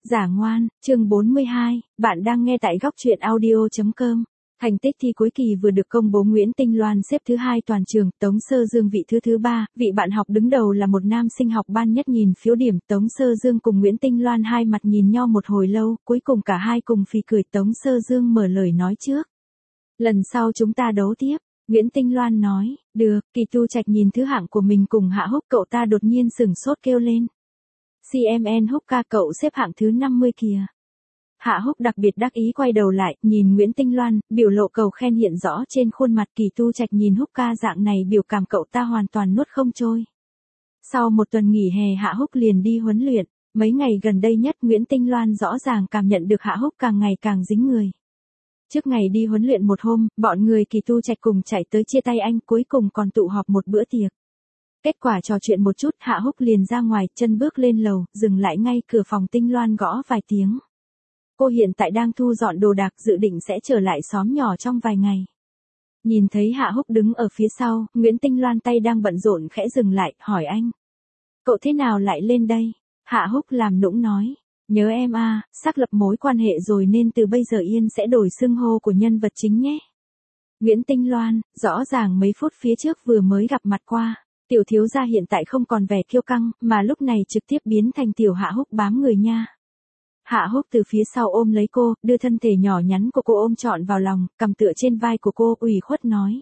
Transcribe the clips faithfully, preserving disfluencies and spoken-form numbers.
Giả ngoan, chương bốn mươi hai, bạn đang nghe tại góc truyện audio chấm com. Thành tích thi cuối kỳ vừa được công bố, Nguyễn Tinh Loan xếp thứ hai toàn trường, Tống Sơ Dương vị thứ thứ ba, vị bạn học đứng đầu là một nam sinh học ban nhất nhìn phiếu điểm. Tống Sơ Dương cùng Nguyễn Tinh Loan hai mặt nhìn nhau một hồi lâu, cuối cùng cả hai cùng phì cười. Tống Sơ Dương mở lời nói trước. Lần sau chúng ta đấu tiếp. Nguyễn Tinh Loan nói, được. Kỳ Tu Trạch nhìn thứ hạng của mình cùng Hạ Húc, cậu ta đột nhiên sửng sốt kêu lên. xê em en Húc ca, cậu xếp hạng thứ năm mươi kìa. Hạ Húc đặc biệt đắc ý quay đầu lại, nhìn Nguyễn Tinh Loan, biểu lộ cầu khen hiện rõ trên khuôn mặt. Kỳ Tu Trạch nhìn Húc ca dạng này biểu cảm cậu ta hoàn toàn nuốt không trôi. Sau một tuần nghỉ hè, Hạ Húc liền đi huấn luyện. Mấy ngày gần đây nhất, Nguyễn Tinh Loan rõ ràng cảm nhận được Hạ Húc càng ngày càng dính người. Trước ngày đi huấn luyện một hôm, bọn người Kỳ Tu Trạch cùng chạy tới chia tay anh, cuối cùng còn tụ họp một bữa tiệc. Kết quả trò chuyện một chút, Hạ Húc liền ra ngoài, chân bước lên lầu, dừng lại ngay cửa phòng Tinh Loan gõ vài tiếng. Cô hiện tại đang thu dọn đồ đạc, dự định sẽ trở lại xóm nhỏ trong vài ngày. Nhìn thấy Hạ Húc đứng ở phía sau, Nguyễn Tinh Loan tay đang bận rộn khẽ dừng lại, hỏi anh. Cậu thế nào lại lên đây? Hạ Húc làm nũng nói. Nhớ em à, xác lập mối quan hệ rồi nên từ bây giờ Yên sẽ đổi xưng hô của nhân vật chính nhé. Nguyễn Tinh Loan, rõ ràng mấy phút phía trước vừa mới gặp mặt qua. Tiểu thiếu gia hiện tại không còn vẻ kiêu căng, mà lúc này trực tiếp biến thành tiểu Hạ Húc bám người nha. Hạ Húc từ phía sau ôm lấy cô, đưa thân thể nhỏ nhắn của cô ôm trọn vào lòng, cầm tựa trên vai của cô, ủy khuất nói.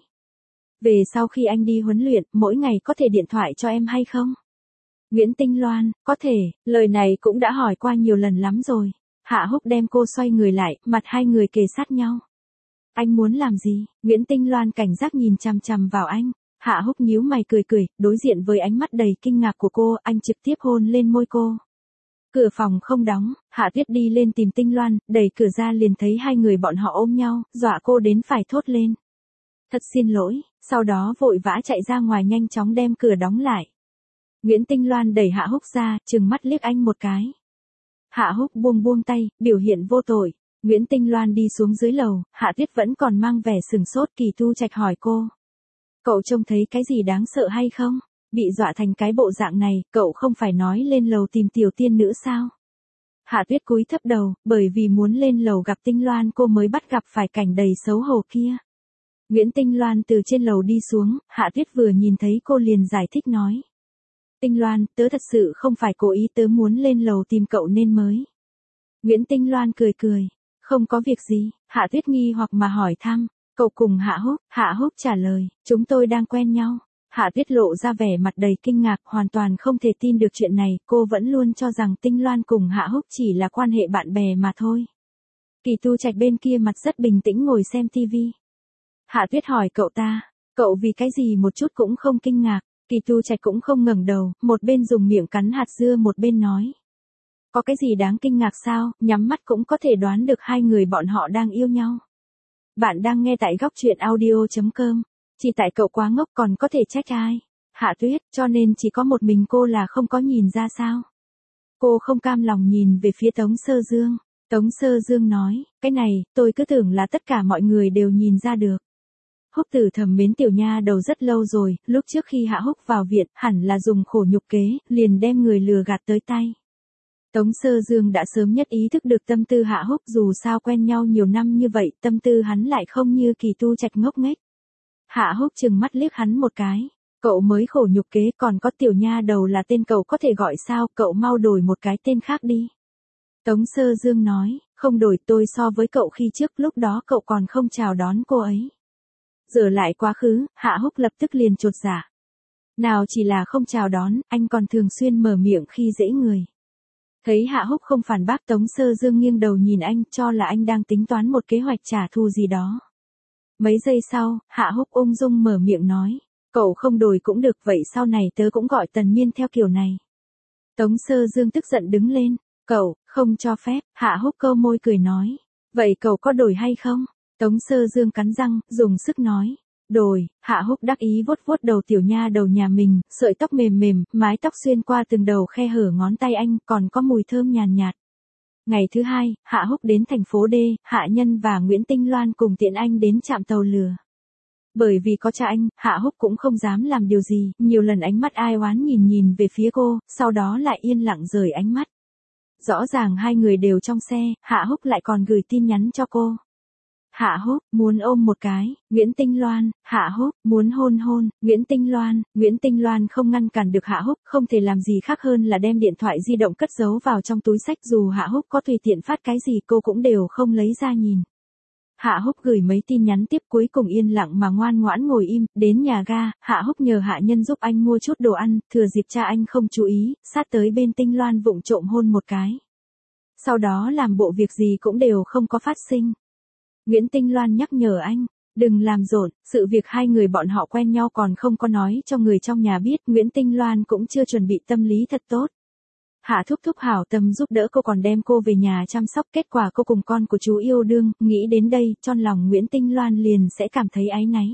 Về sau khi anh đi huấn luyện, mỗi ngày có thể điện thoại cho em hay không? Nguyễn Tinh Loan, có thể, lời này cũng đã hỏi qua nhiều lần lắm rồi. Hạ Húc đem cô xoay người lại, mặt hai người kề sát nhau. Anh muốn làm gì? Nguyễn Tinh Loan cảnh giác nhìn chằm chằm vào anh. Hạ Húc nhíu mày cười cười, đối diện với ánh mắt đầy kinh ngạc của cô, anh trực tiếp hôn lên môi cô. Cửa phòng không đóng, Hạ Tuyết đi lên tìm Tinh Loan, đẩy cửa ra liền thấy hai người bọn họ ôm nhau, dọa cô đến phải thốt lên. Thật xin lỗi, sau đó vội vã chạy ra ngoài nhanh chóng đem cửa đóng lại. Nguyễn Tinh Loan đẩy Hạ Húc ra, trừng mắt liếc anh một cái. Hạ Húc buông buông tay, biểu hiện vô tội. Nguyễn Tinh Loan đi xuống dưới lầu, Hạ Tuyết vẫn còn mang vẻ sừng sốt. Kỳ Tu Trạch hỏi cô. Cậu trông thấy cái gì đáng sợ hay không? Bị dọa thành cái bộ dạng này, cậu không phải nói lên lầu tìm tiểu tiên nữ sao? Hạ Tuyết cúi thấp đầu, bởi vì muốn lên lầu gặp Tinh Loan cô mới bắt gặp phải cảnh đầy xấu hổ kia. Nguyễn Tinh Loan từ trên lầu đi xuống, Hạ Tuyết vừa nhìn thấy cô liền giải thích nói. Tinh Loan, tớ thật sự không phải cố ý, tớ muốn lên lầu tìm cậu nên mới. Nguyễn Tinh Loan cười cười. Không có việc gì. Hạ Tuyết nghi hoặc mà hỏi thăm. Cậu cùng Hạ Húc? Hạ Húc trả lời. Chúng tôi đang quen nhau. Hạ Tuyết lộ ra vẻ mặt đầy kinh ngạc, hoàn toàn không thể tin được chuyện này. Cô vẫn luôn cho rằng Tinh Loan cùng Hạ Húc chỉ là quan hệ bạn bè mà thôi. Kỳ Tu Trạch bên kia mặt rất bình tĩnh ngồi xem tivi. Hạ Tuyết hỏi cậu ta. Cậu vì cái gì một chút cũng không kinh ngạc? Kỳ Tu Trạch cũng không ngẩng đầu, một bên dùng miệng cắn hạt dưa một bên nói. Có cái gì đáng kinh ngạc sao, nhắm mắt cũng có thể đoán được hai người bọn họ đang yêu nhau. Bạn đang nghe tại góc truyện audio chấm com. Chỉ tại cậu quá ngốc còn có thể trách ai? Hạ Tuyết, cho nên chỉ có một mình cô là không có nhìn ra sao? Cô không cam lòng nhìn về phía Tống Sơ Dương. Tống Sơ Dương nói, cái này, tôi cứ tưởng là tất cả mọi người đều nhìn ra được. Húc Tử thầm mến tiểu nha đầu rất lâu rồi, lúc trước khi Hạ Húc vào viện, hẳn là dùng khổ nhục kế, liền đem người lừa gạt tới tay. Tống Sơ Dương đã sớm nhất ý thức được tâm tư Hạ Húc, dù sao quen nhau nhiều năm như vậy, tâm tư hắn lại không như Kỳ Tu Trạch ngốc nghếch. Hạ Húc trừng mắt liếc hắn một cái. Cậu mới khổ nhục kế, còn có tiểu nha đầu là tên cậu có thể gọi sao, cậu mau đổi một cái tên khác đi. Tống Sơ Dương nói, không đổi, tôi so với cậu khi trước, lúc đó cậu còn không chào đón cô ấy. Giờ lại quá khứ, Hạ Húc lập tức liền chột dạ. Nào chỉ là không chào đón, anh còn thường xuyên mở miệng khi dễ người. Thấy Hạ Húc không phản bác, Tống Sơ Dương nghiêng đầu nhìn anh, cho là anh đang tính toán một kế hoạch trả thù gì đó. Mấy giây sau, Hạ Húc ung dung mở miệng nói, cậu không đổi cũng được, vậy sau này tớ cũng gọi Tần Miên theo kiểu này. Tống Sơ Dương tức giận đứng lên, cậu, không cho phép. Hạ Húc câu môi cười nói, vậy cậu có đổi hay không? Tống Sơ Dương cắn răng, dùng sức nói, đổi. Hạ Húc đắc ý vuốt vuốt đầu tiểu nha đầu nhà mình, sợi tóc mềm mềm, mái tóc xuyên qua từng đầu khe hở ngón tay anh, còn có mùi thơm nhàn nhạt, nhạt. Ngày thứ hai, Hạ Húc đến thành phố D, Hạ Nhân và Nguyễn Tinh Loan cùng tiện anh đến trạm tàu lửa. Bởi vì có cha anh, Hạ Húc cũng không dám làm điều gì, nhiều lần ánh mắt ai oán nhìn nhìn về phía cô, sau đó lại yên lặng rời ánh mắt. Rõ ràng hai người đều trong xe, Hạ Húc lại còn gửi tin nhắn cho cô. Hạ Húc, muốn ôm một cái, Nguyễn Tinh Loan, Hạ Húc, muốn hôn hôn, Nguyễn Tinh Loan, Nguyễn Tinh Loan không ngăn cản được Hạ Húc, không thể làm gì khác hơn là đem điện thoại di động cất giấu vào trong túi xách, dù Hạ Húc có tùy tiện phát cái gì cô cũng đều không lấy ra nhìn. Hạ Húc gửi mấy tin nhắn tiếp cuối cùng yên lặng mà ngoan ngoãn ngồi im, đến nhà ga, Hạ Húc nhờ hạ nhân giúp anh mua chút đồ ăn, thừa dịp cha anh không chú ý, sát tới bên Tinh Loan vụng trộm hôn một cái. Sau đó làm bộ việc gì cũng đều không có phát sinh. Nguyễn Tinh Loan nhắc nhở anh, đừng làm rộn, sự việc hai người bọn họ quen nhau còn không có nói cho người trong nhà biết, Nguyễn Tinh Loan cũng chưa chuẩn bị tâm lý thật tốt. Hạ thúc thúc hảo tâm giúp đỡ cô còn đem cô về nhà chăm sóc, kết quả cô cùng con của chú yêu đương, nghĩ đến đây, trong lòng Nguyễn Tinh Loan liền sẽ cảm thấy áy náy.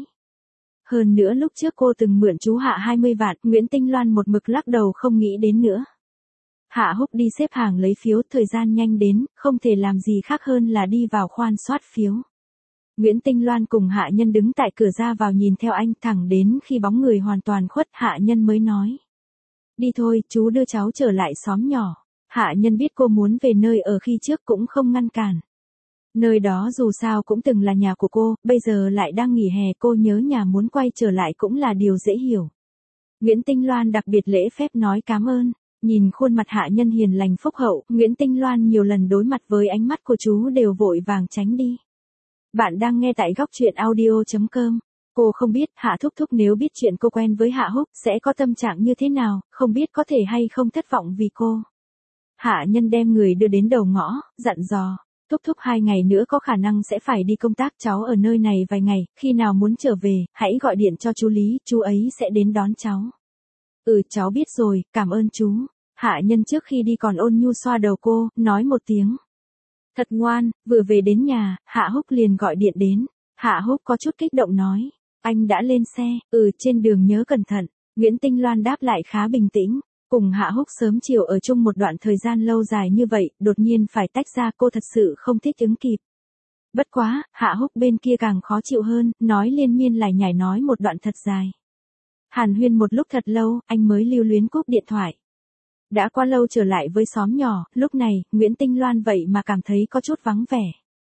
Hơn nữa lúc trước cô từng mượn chú Hạ hai mươi vạn, Nguyễn Tinh Loan một mực lắc đầu không nghĩ đến nữa. Hạ Húc đi xếp hàng lấy phiếu, thời gian nhanh đến, không thể làm gì khác hơn là đi vào khoan soát phiếu. Nguyễn Tinh Loan cùng hạ nhân đứng tại cửa ra vào nhìn theo anh, thẳng đến khi bóng người hoàn toàn khuất, hạ nhân mới nói. Đi thôi, chú đưa cháu trở lại xóm nhỏ. Hạ nhân biết cô muốn về nơi ở khi trước cũng không ngăn cản. Nơi đó dù sao cũng từng là nhà của cô, bây giờ lại đang nghỉ hè, cô nhớ nhà muốn quay trở lại cũng là điều dễ hiểu. Nguyễn Tinh Loan đặc biệt lễ phép nói cảm ơn. Nhìn khuôn mặt hạ nhân hiền lành phúc hậu, Nguyễn Tinh Loan nhiều lần đối mặt với ánh mắt của chú đều vội vàng tránh đi. Bạn đang nghe tại góc truyện audio chấm com. Cô không biết Hạ thúc thúc nếu biết chuyện cô quen với Hạ Húc sẽ có tâm trạng như thế nào, không biết có thể hay không thất vọng vì cô. Hạ nhân đem người đưa đến đầu ngõ, dặn dò. Thúc thúc hai ngày nữa có khả năng sẽ phải đi công tác, cháu ở nơi này vài ngày, khi nào muốn trở về, hãy gọi điện cho chú Lý, chú ấy sẽ đến đón cháu. Ừ, cháu biết rồi, cảm ơn chú. Hạ nhân trước khi đi còn ôn nhu xoa đầu cô, nói một tiếng. Thật ngoan, vừa về đến nhà, Hạ Húc liền gọi điện đến. Hạ Húc có chút kích động nói. Anh đã lên xe, ừ, trên đường nhớ cẩn thận. Nguyễn Tinh Loan đáp lại khá bình tĩnh. Cùng Hạ Húc sớm chiều ở chung một đoạn thời gian lâu dài như vậy, đột nhiên phải tách ra, cô thật sự không thích ứng kịp. Bất quá, Hạ Húc bên kia càng khó chịu hơn, nói liên miên lải nhải nói một đoạn thật dài. Hàn huyên một lúc thật lâu, anh mới lưu luyến cúp điện thoại. Đã qua lâu trở lại với xóm nhỏ, lúc này, Nguyễn Tinh Loan vậy mà cảm thấy có chút vắng vẻ.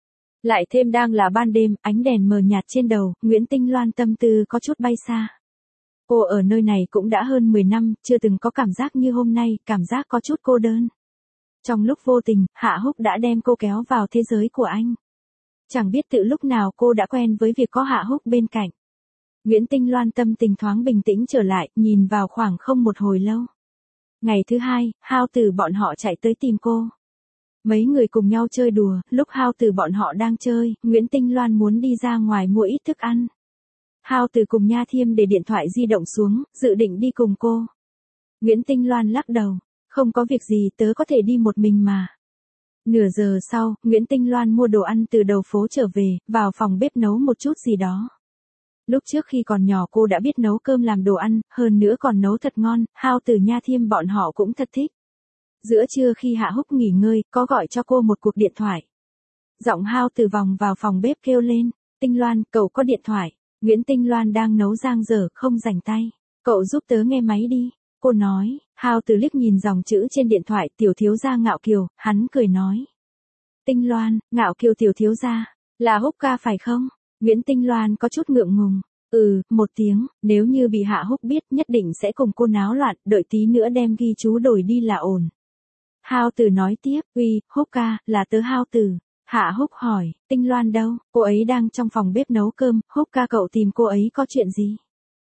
Lại thêm đang là ban đêm, ánh đèn mờ nhạt trên đầu, Nguyễn Tinh Loan tâm tư có chút bay xa. Cô ở nơi này cũng đã hơn mười năm, chưa từng có cảm giác như hôm nay, cảm giác có chút cô đơn. Trong lúc vô tình, Hạ Húc đã đem cô kéo vào thế giới của anh. Chẳng biết từ lúc nào cô đã quen với việc có Hạ Húc bên cạnh. Nguyễn Tinh Loan tâm tình thoáng bình tĩnh trở lại, nhìn vào khoảng không một hồi lâu. Ngày thứ hai, Hao Tử bọn họ chạy tới tìm cô. Mấy người cùng nhau chơi đùa, lúc Hao Tử bọn họ đang chơi, Nguyễn Tinh Loan muốn đi ra ngoài mua ít thức ăn. Hao Tử cùng Nha Thiêm để điện thoại di động xuống, dự định đi cùng cô. Nguyễn Tinh Loan lắc đầu, không có việc gì, tớ có thể đi một mình mà. Nửa giờ sau, Nguyễn Tinh Loan mua đồ ăn từ đầu phố trở về, vào phòng bếp nấu một chút gì đó. Lúc trước khi còn nhỏ cô đã biết nấu cơm làm đồ ăn, hơn nữa còn nấu thật ngon, Hao Tử Nha Thiêm bọn họ cũng thật thích. Giữa trưa khi Hạ Húc nghỉ ngơi, có gọi cho cô một cuộc điện thoại. Giọng Hao Tử vòng vào phòng bếp kêu lên, Tinh Loan, cậu có điện thoại. Nguyễn Tinh Loan đang nấu giang dở, không rảnh tay. Cậu giúp tớ nghe máy đi. Cô nói, Hao Tử liếc nhìn dòng chữ trên điện thoại, tiểu thiếu gia Ngạo Kiều, hắn cười nói. Tinh Loan, Ngạo Kiều tiểu thiếu gia, là Húc ca phải không? Nguyễn Tinh Loan có chút ngượng ngùng. Ừ, một tiếng, nếu như bị Hạ Húc biết nhất định sẽ cùng cô náo loạn, đợi tí nữa đem ghi chú đổi đi là ổn. Hao Tử nói tiếp, uy, Húc ca, là tớ Hao Tử. Hạ Húc hỏi, Tinh Loan đâu? Cô ấy đang trong phòng bếp nấu cơm, Húc ca cậu tìm cô ấy có chuyện gì?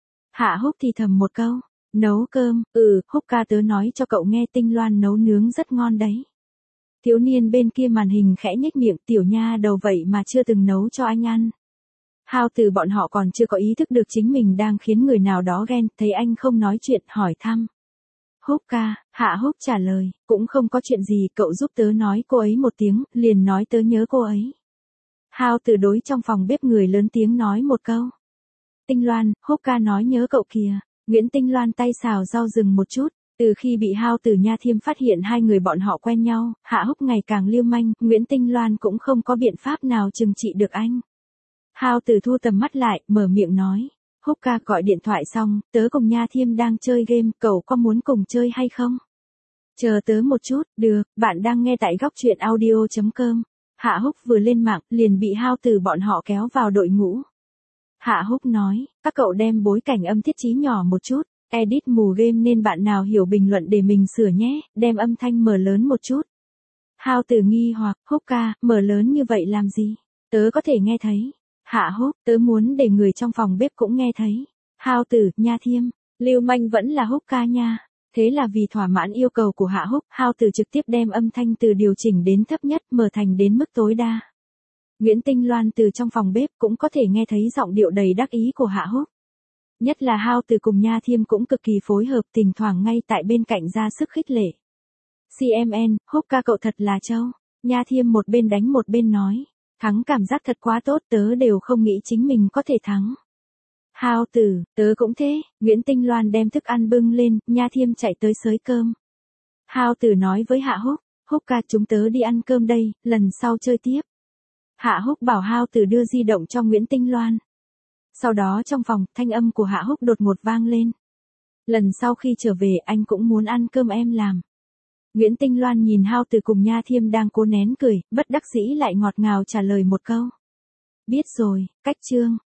Hạ Húc thì thầm một câu, nấu cơm, ừ, Húc ca tớ nói cho cậu nghe Tinh Loan nấu nướng rất ngon đấy. Thiếu niên bên kia màn hình khẽ nhếch miệng, tiểu nha đầu vậy mà chưa từng nấu cho anh ăn. Hao Tử bọn họ còn chưa có ý thức được chính mình đang khiến người nào đó ghen, thấy anh không nói chuyện, hỏi thăm. Húc ca, Hạ Húc trả lời, cũng không có chuyện gì, cậu giúp tớ nói cô ấy một tiếng, liền nói tớ nhớ cô ấy. Hao Tử đối trong phòng bếp người lớn tiếng nói một câu. Tinh Loan, Húc ca nói nhớ cậu kìa. Nguyễn Tinh Loan tay xào rau dừng một chút, từ khi bị Hao Tử Nha Thiêm phát hiện hai người bọn họ quen nhau, Hạ Húc ngày càng lưu manh, Nguyễn Tinh Loan cũng không có biện pháp nào trừng trị được anh. Hao Tử thu tầm mắt lại, mở miệng nói. Húc ca gọi điện thoại xong, tớ cùng Nha Thiêm đang chơi game, cậu có muốn cùng chơi hay không? Chờ tớ một chút, được, bạn đang nghe tại góc truyện audio.com. Hạ Húc vừa lên mạng, liền bị Hao Tử bọn họ kéo vào đội ngũ. Hạ Húc nói, các cậu đem bối cảnh âm thiết trí nhỏ một chút, edit mù game nên bạn nào hiểu bình luận để mình sửa nhé, đem âm thanh mở lớn một chút. Hao Tử nghi hoặc, Húc ca, mở lớn như vậy làm gì? Tớ có thể nghe thấy. Hạ Húc, tớ muốn để người trong phòng bếp cũng nghe thấy. Hao Tử, Nha Thiêm, lưu manh vẫn là Húc ca nha. Thế là vì thỏa mãn yêu cầu của Hạ Húc, Hao Tử trực tiếp đem âm thanh từ điều chỉnh đến thấp nhất mở thành đến mức tối đa. Nguyễn Tinh Loan từ trong phòng bếp cũng có thể nghe thấy giọng điệu đầy đắc ý của Hạ Húc. Nhất là Hao Tử cùng Nha Thiêm cũng cực kỳ phối hợp, thỉnh thoảng ngay tại bên cạnh ra sức khích lệ. xê em en, Húc ca cậu thật là trâu. Nha Thiêm một bên đánh một bên nói. Thắng cảm giác thật quá tốt, tớ đều không nghĩ chính mình có thể thắng. Hao Tử, tớ cũng thế. Nguyễn Tinh Loan đem thức ăn bưng lên, Nha Thiêm chạy tới xới cơm. Hao Tử nói với Hạ Húc, Húc ca chúng tớ đi ăn cơm đây, lần sau chơi tiếp. Hạ Húc bảo Hao Tử đưa di động cho Nguyễn Tinh Loan. Sau đó trong phòng, thanh âm của Hạ Húc đột ngột vang lên. Lần sau khi trở về anh cũng muốn ăn cơm em làm. Nguyễn Tinh Loan nhìn Hao Tử cùng Nha Thiêm đang cố nén cười, bất đắc dĩ lại ngọt ngào trả lời một câu. Biết rồi, cách chương.